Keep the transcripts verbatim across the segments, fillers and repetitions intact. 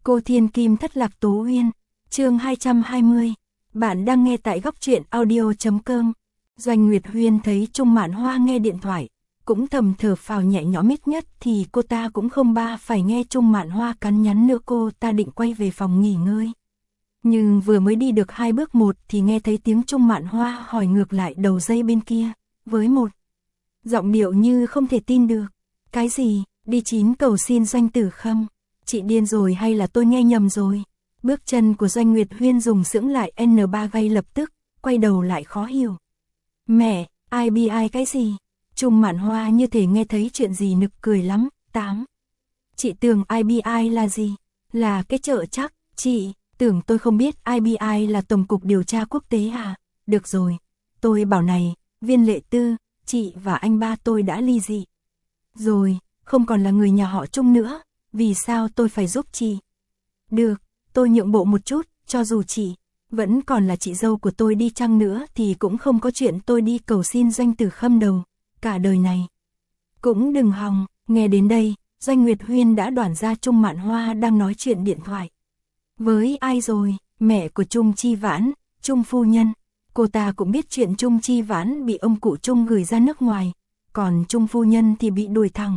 Cô Thiên Kim thất lạc Tố Uyên, chương hai trăm hai mươi. Bạn đang nghe tại góc truyện audio chấm com. Doanh Nguyệt Huyên thấy Trung Mạn Hoa nghe điện thoại, cũng thầm thở phào nhẹ nhõm, ít nhất thì cô ta cũng không ba phải nghe Trung Mạn Hoa cắn nhắn nữa. Cô ta định quay về phòng nghỉ ngơi. Nhưng vừa mới đi được hai bước một thì nghe thấy tiếng Trung Mạn Hoa hỏi ngược lại đầu dây bên kia, với một giọng điệu như không thể tin được. Cái gì, đi chín cầu xin Doanh Tử Khâm? Chị điên rồi hay là tôi nghe nhầm rồi? Bước chân của Doanh Nguyệt Huyên dùng sững lại en ba gây lập tức, quay đầu lại khó hiểu. Mẹ, ai bi ai cái gì? Trung Mạn Hoa như thể nghe thấy chuyện gì nực cười lắm. Tám. Chị tưởng i bê i là gì? Là cái chợ chắc. Chị, tưởng tôi không biết i bê i là Tổng cục Điều tra Quốc tế à? Được rồi, tôi bảo này, Viên Lệ Tư, chị và anh ba tôi đã ly dị rồi, không còn là người nhà họ Trung nữa. Vì sao tôi phải giúp chị? Được, tôi nhượng bộ một chút, cho dù chị vẫn còn là chị dâu của tôi đi chăng nữa thì cũng không có chuyện tôi đi cầu xin Doanh Tử Khâm đầu. Cả đời này cũng đừng hòng. Nghe đến đây, Doanh Nguyệt Huyên đã đoán ra Trung Mạn Hoa đang nói chuyện điện thoại với ai rồi. Mẹ của Trung Chi Vãn, Trung phu nhân. Cô ta cũng biết chuyện Trung Chi Vãn bị ông cụ Trung gửi ra nước ngoài, còn Trung phu nhân thì bị đuổi thẳng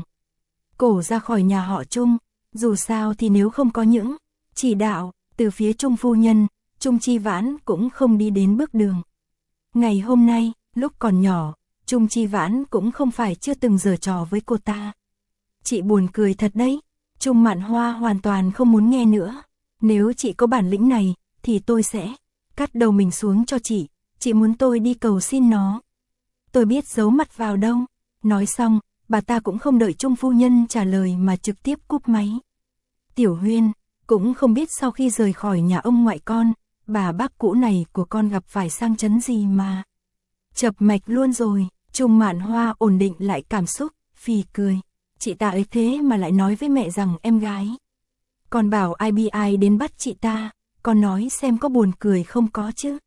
cổ ra khỏi nhà họ Trung. Dù sao thì nếu không có những chỉ đạo từ phía Trung phu nhân, Trung Chi Vãn cũng không đi đến bước đường ngày hôm nay. Lúc còn nhỏ, Trung Chi Vãn cũng không phải chưa từng giở trò với cô ta. Chị buồn cười thật đấy. Trung Mạn Hoa hoàn toàn không muốn nghe nữa. Nếu chị có bản lĩnh này, thì tôi sẽ cắt đầu mình xuống cho chị. Chị muốn tôi đi cầu xin nó, tôi biết giấu mặt vào đâu. Nói xong, bà ta cũng không đợi Trung phu nhân trả lời mà trực tiếp cúp máy. Tiểu Huyên cũng không biết sau khi rời khỏi nhà ông ngoại con, bà bác cũ này của con gặp phải sang chấn gì mà chập mạch luôn rồi. Trung Mạn Hoa ổn định lại cảm xúc, phì cười. Chị ta ấy thế mà lại nói với mẹ rằng em gái còn bảo i bê i đến bắt chị ta. Con nói xem có buồn cười không? Có chứ.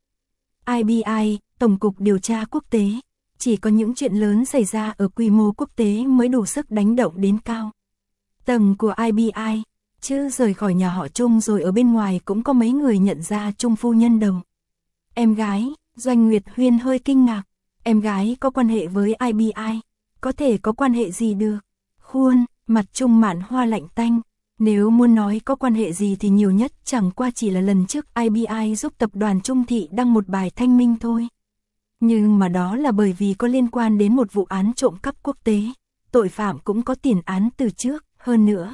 i bê i, Tổng cục Điều tra Quốc tế. Chỉ có những chuyện lớn xảy ra ở quy mô quốc tế mới đủ sức đánh động đến cao tầng của i bê i. Chứ rời khỏi nhà họ Trung rồi ở bên ngoài cũng có mấy người nhận ra Trung phu nhân đâu. Em gái, Doanh Nguyệt Huyên hơi kinh ngạc. Em gái có quan hệ với i bê i? Có thể có quan hệ gì được? Khuôn mặt Trung Mạn Hoa lạnh tanh. Nếu muốn nói có quan hệ gì thì nhiều nhất chẳng qua chỉ là lần trước i bê i giúp tập đoàn Trung Thị đăng một bài thanh minh thôi. Nhưng mà đó là bởi vì có liên quan đến một vụ án trộm cắp quốc tế. Tội phạm cũng có tiền án từ trước. Hơn nữa,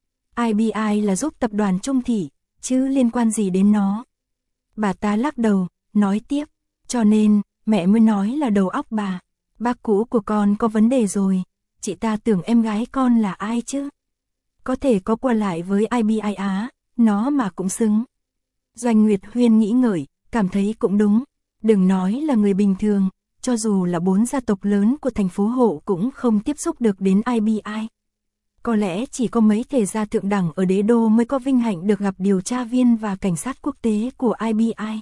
i bê i là giúp tập đoàn Trung Thị, chứ liên quan gì đến nó? Bà ta lắc đầu, nói tiếp. Cho nên, mẹ mới nói là đầu óc bà bác cũ của con có vấn đề rồi. Chị ta tưởng em gái con là ai chứ? Có thể có qua lại với i bê i á, nó mà cũng xứng. Doanh Nguyệt Huyên nghĩ ngợi, cảm thấy cũng đúng. Đừng nói là người bình thường, cho dù là bốn gia tộc lớn của thành phố Hộ cũng không tiếp xúc được đến i bê i. Có lẽ chỉ có mấy thể gia thượng đẳng ở đế đô mới có vinh hạnh được gặp điều tra viên và cảnh sát quốc tế của i bê i.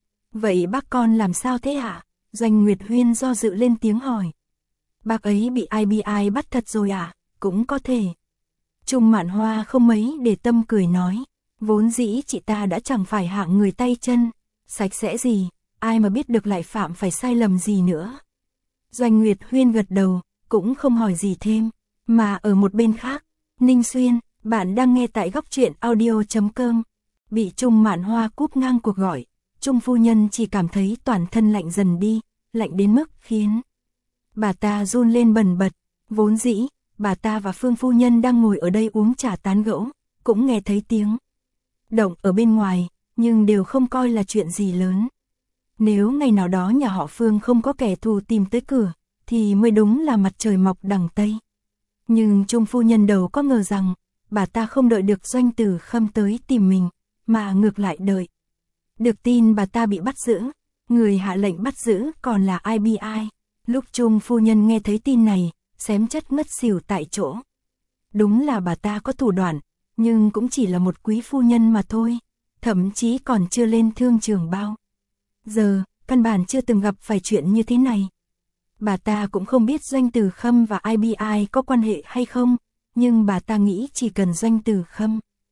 Vậy bác con làm sao thế hả? Doanh Nguyệt Huyên do dự lên tiếng hỏi. Bác ấy bị i bê i bắt thật rồi à? Cũng có thể. Trung Mạn Hoa không mấy để tâm cười nói. Vốn dĩ chị ta đã chẳng phải hạng người tay chân sạch sẽ gì, ai mà biết được lại phạm phải sai lầm gì nữa. Doanh Nguyệt Huyên gật đầu, cũng không hỏi gì thêm. Mà ở một bên khác, Ninh Xuyên, bạn đang nghe tại góc truyện audio chấm com. Bị Trung Mạn Hoa cúp ngang cuộc gọi, Trung phu nhân chỉ cảm thấy toàn thân lạnh dần đi, lạnh đến mức khiến bà ta run lên bần bật. Vốn dĩ, bà ta và Phương phu nhân đang ngồi ở đây uống trà tán gẫu, cũng nghe thấy tiếng động ở bên ngoài, nhưng đều không coi là chuyện gì lớn. Nếu ngày nào đó nhà họ Phương không có kẻ thù tìm tới cửa, thì mới đúng là mặt trời mọc đằng Tây. Nhưng Trung phu nhân đâu có ngờ rằng, bà ta không đợi được Doanh Tử Khâm tới tìm mình, mà ngược lại đợi được tin bà ta bị bắt giữ. Người hạ lệnh bắt giữ còn là i bê i. Lúc Trung phu nhân nghe thấy tin này, xém chất ngất xỉu tại chỗ. Đúng là bà ta có thủ đoạn, nhưng cũng chỉ là một quý phu nhân mà thôi. Thậm chí còn chưa lên thương trường bao giờ, căn bản chưa từng gặp phải chuyện như thế này. Bà ta cũng không biết Doanh Tử Khâm và i bê i có quan hệ hay không, nhưng bà ta nghĩ chỉ cần Doanh Tử Khâm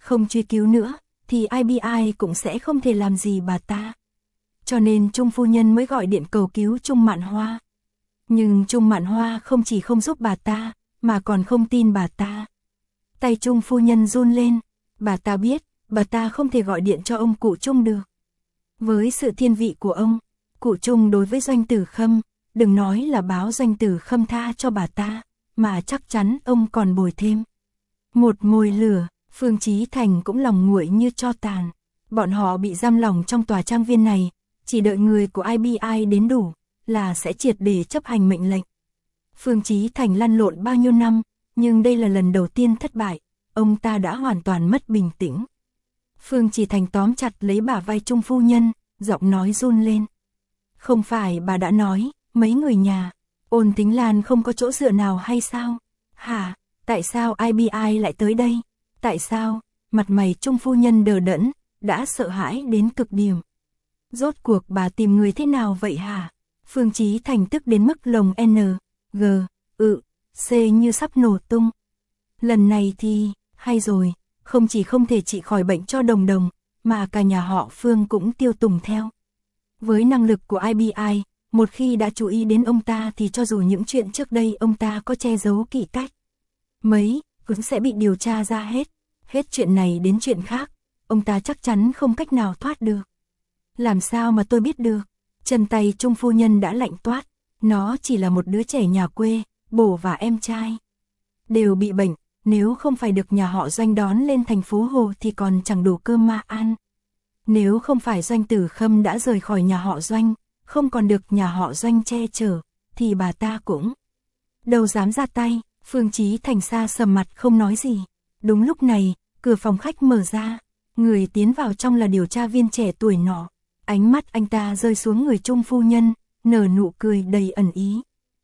Không truy cứu nữa, thì i bê i cũng sẽ không thể làm gì bà ta. Cho nên Trung phu nhân mới gọi điện cầu cứu Trung Mạn Hoa. Nhưng Trung Mạn Hoa không chỉ không giúp bà ta, mà còn không tin bà ta. Tay Trung phu nhân run lên, bà ta biết, bà ta không thể gọi điện cho ông cụ Trung được. Với sự thiên vị của ông, cụ Trung đối với Doanh Tử Khâm, đừng nói là báo Doanh Tử Khâm tha cho bà ta, mà chắc chắn ông còn bồi thêm một mồi lửa. Phương Chí Thành cũng lòng nguội như tro tàn. Bọn họ bị giam lỏng trong tòa trang viên này, chỉ đợi người của i bê i đến đủ, là sẽ triệt để chấp hành mệnh lệnh. Phương Chí Thành lăn lộn bao nhiêu năm, nhưng đây là lần đầu tiên thất bại, ông ta đã hoàn toàn mất bình tĩnh. Phương Chí Thành tóm chặt lấy bả vai Trung phu nhân, giọng nói run lên. Không phải bà đã nói, mấy người nhà, Ôn Tính Lan không có chỗ dựa nào hay sao? Hả, tại sao i bê i lại tới đây? Tại sao? Mặt mày Trung phu nhân đờ đẫn, đã sợ hãi đến cực điểm. Rốt cuộc bà tìm người thế nào vậy hả? Phương Chí Thành tức đến mức lồng N, G, ự, C như sắp nổ tung. Lần này thì, hay rồi, không chỉ không thể trị khỏi bệnh cho Đồng Đồng, mà cả nhà họ Phương cũng tiêu tùng theo. Với năng lực của i bê i, một khi đã chú ý đến ông ta thì cho dù những chuyện trước đây ông ta có che giấu kỹ cách mấy, cũng sẽ bị điều tra ra hết. Hết chuyện này đến chuyện khác, ông ta chắc chắn không cách nào thoát được. Làm sao mà tôi biết được? Chân tay Trung phu nhân đã lạnh toát, nó chỉ là một đứa trẻ nhà quê, bố và em trai đều bị bệnh, nếu không phải được nhà họ Doanh đón lên thành phố Hồ thì còn chẳng đủ cơm mà ăn. Nếu không phải Doanh Tử Khâm đã rời khỏi nhà họ Doanh, không còn được nhà họ Doanh che chở, thì bà ta cũng đâu dám ra tay. Phương Chí Thành xa sầm mặt không nói gì. Đúng lúc này, cửa phòng khách mở ra, người tiến vào trong là điều tra viên trẻ tuổi nọ. Ánh mắt anh ta rơi xuống người Trung phu nhân, nở nụ cười đầy ẩn ý.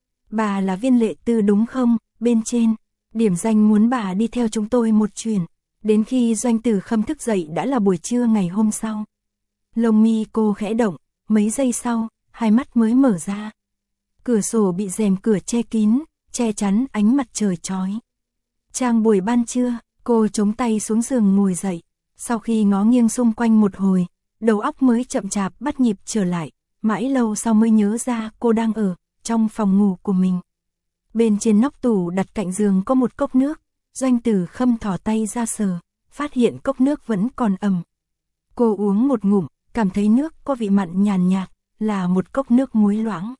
Bà là Viên Lệ Tư đúng không? Bên trên, điểm danh muốn bà đi theo chúng tôi một chuyến. Đến khi Doanh Tử Khâm thức dậy đã là buổi trưa ngày hôm sau. Lông mi cô khẽ động, mấy giây sau, hai mắt mới mở ra. Cửa sổ bị rèm cửa che kín, che chắn ánh mặt trời chói. Trang buổi ban trưa, cô chống tay xuống giường ngồi dậy. Sau khi ngó nghiêng xung quanh một hồi, đầu óc mới chậm chạp bắt nhịp trở lại. Mãi lâu sau mới nhớ ra cô đang ở trong phòng ngủ của mình. Bên trên nóc tủ đặt cạnh giường có một cốc nước. Doanh Tử Khâm thò tay ra sờ, phát hiện cốc nước vẫn còn ẩm. Cô uống một ngụm, cảm thấy nước có vị mặn nhàn nhạt, là một cốc nước muối loãng.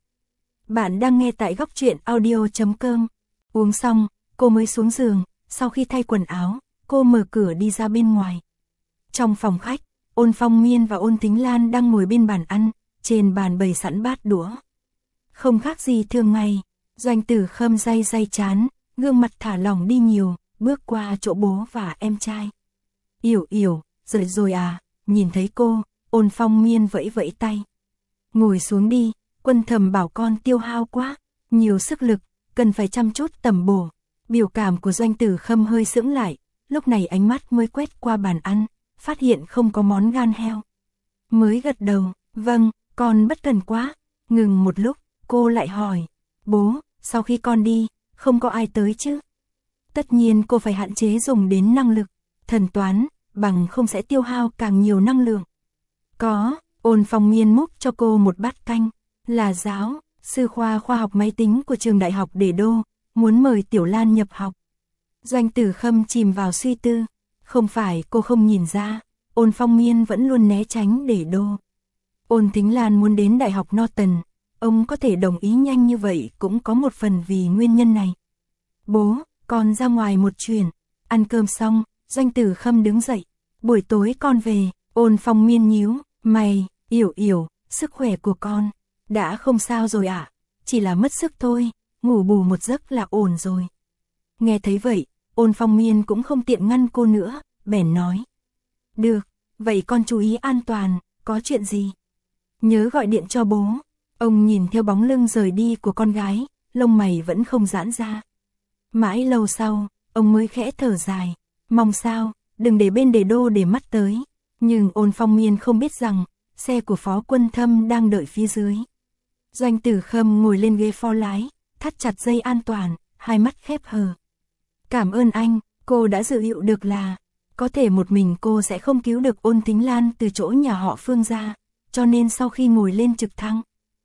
Bạn đang nghe tại góc truyện audio chấm com. Uống xong, cô mới xuống giường, sau khi thay quần áo, cô mở cửa đi ra bên ngoài. Trong phòng khách, Ôn Phong Miên và Ôn Tính Lan đang ngồi bên bàn ăn, trên bàn bày sẵn bát đũa. Không khác gì thường ngày, Doanh Tử Khâm day day chán, gương mặt thả lỏng đi nhiều, bước qua chỗ bố và em trai. Yểu Yểu, dậy rồi à? Nhìn thấy cô, Ôn Phong Miên vẫy vẫy tay. Ngồi xuống đi, Quân Thầm bảo con tiêu hao quá, nhiều sức lực, cần phải chăm chút tẩm bổ. Biểu cảm của Doanh Tử Khâm hơi sững lại, lúc này ánh mắt mới quét qua bàn ăn, phát hiện không có món gan heo. Mới gật đầu, vâng, con bất cần quá. Ngừng một lúc, cô lại hỏi, bố, sau khi con đi, không có ai tới chứ? Tất nhiên cô phải hạn chế dùng đến năng lực, thần toán, bằng không sẽ tiêu hao càng nhiều năng lượng. Có, Ôn Phong Miên múc cho cô một bát canh, là giáo, sư khoa khoa học máy tính của trường đại học Đề Đô, muốn mời Tiểu Lan nhập học. Doanh Tử Khâm chìm vào suy tư, không phải cô không nhìn ra, Ôn Phong Miên vẫn luôn né tránh Đề Đô. Ôn Tính Lan muốn đến đại học Norton, ông có thể đồng ý nhanh như vậy cũng có một phần vì nguyên nhân này. Bố, con ra ngoài một chuyến, ăn cơm xong, Doanh Tử Khâm đứng dậy, buổi tối con về. Ôn Phong Miên nhíu mày, Yểu Yểu, sức khỏe của con đã không sao rồi ạ, à? Chỉ là mất sức thôi, ngủ bù một giấc là ổn rồi. Nghe thấy vậy, Ôn Phong Miên cũng không tiện ngăn cô nữa, bèn nói. Được, vậy con chú ý an toàn, có chuyện gì? Nhớ gọi điện cho bố. Ông nhìn theo bóng lưng rời đi của con gái, lông mày vẫn không giãn ra. Mãi lâu sau, ông mới khẽ thở dài, mong sao, đừng để bên Đề Đô để mắt tới. Nhưng Ôn Phong Miên không biết rằng, xe của Phó Quân Thâm đang đợi phía dưới. Doanh Tử Khâm ngồi lên ghế phó lái, thắt chặt dây an toàn, hai mắt khép hờ. Cảm ơn anh, cô đã dự liệu được là Có thể một mình cô sẽ không cứu được Ôn Thính Lan từ chỗ nhà họ Phương ra, cho nên sau khi ngồi lên trực thăng,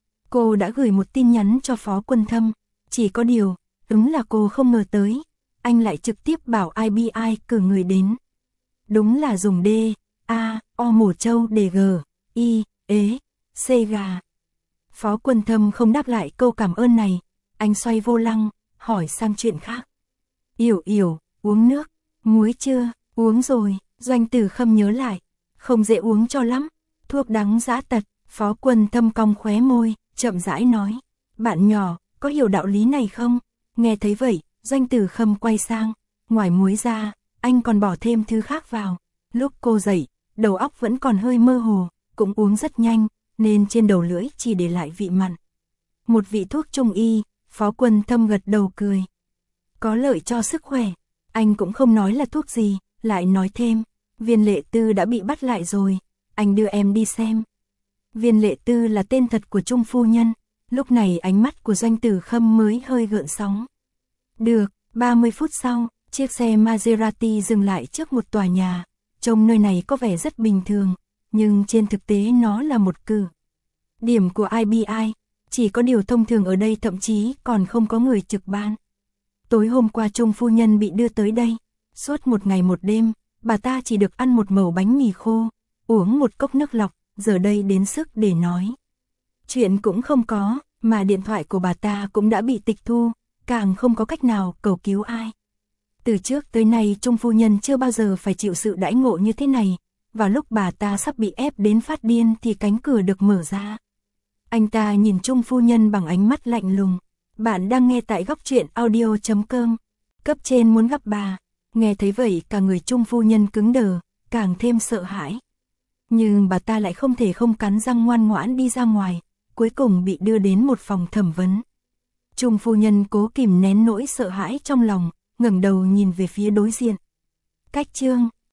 cô đã gửi một tin nhắn cho Phó Quân Thâm. Chỉ có điều, đúng là cô không ngờ tới, anh lại trực tiếp bảo i bê i cử người đến. Đúng là dùng D, A, O mổ trâu để G, I, ế, C gà. Phó Quân Thâm không đáp lại câu cảm ơn này, anh xoay vô lăng, hỏi sang chuyện khác. Yểu Yểu, uống nước, muối chưa? Uống rồi, Doanh Tử Khâm nhớ lại, không dễ uống cho lắm, thuốc đắng dã tật. Phó Quân Thâm cong khóe môi, chậm rãi nói, bạn nhỏ, có hiểu đạo lý này không? Nghe thấy vậy, Doanh Tử Khâm quay sang, ngoài muối ra, anh còn bỏ thêm thứ khác vào. Lúc cô dậy, đầu óc vẫn còn hơi mơ hồ, cũng uống rất nhanh, nên trên đầu lưỡi chỉ để lại vị mặn. Một vị thuốc trung y, Phó Quân Thâm gật đầu cười. Có lợi cho sức khỏe, anh cũng không nói là thuốc gì, lại nói thêm, Viên Lệ Tư đã bị bắt lại rồi, anh đưa em đi xem. Viên Lệ Tư là tên thật của Trung phu nhân, lúc này ánh mắt của Doanh Tử Khâm mới hơi gợn sóng. Được, ba mươi phút sau, chiếc xe Maserati dừng lại trước một tòa nhà, trông nơi này có vẻ rất bình thường, nhưng trên thực tế nó là một cứ điểm của i bê i, chỉ có điều thông thường ở đây thậm chí còn không có người trực ban. Tối hôm qua Trung phu nhân bị đưa tới đây, suốt một ngày một đêm, bà ta chỉ được ăn một mẩu bánh mì khô, uống một cốc nước lọc, giờ đây đến sức để nói chuyện cũng không có, mà điện thoại của bà ta cũng đã bị tịch thu, càng không có cách nào cầu cứu ai. Từ trước tới nay Trung phu nhân chưa bao giờ phải chịu sự đãi ngộ như thế này, vào lúc bà ta sắp bị ép đến phát điên thì cánh cửa được mở ra. Anh ta nhìn Trung phu nhân bằng ánh mắt lạnh lùng. Bạn đang nghe tại góc truyện audio chấm com. Cấp trên muốn gặp bà. Nghe thấy vậy cả người Trung phu nhân cứng đờ, càng thêm sợ hãi. Nhưng bà ta lại không thể không cắn răng ngoan ngoãn đi ra ngoài, cuối cùng bị đưa đến một phòng thẩm vấn. Trung phu nhân cố kìm nén nỗi sợ hãi trong lòng, ngẩng đầu nhìn về phía đối diện. Cách chương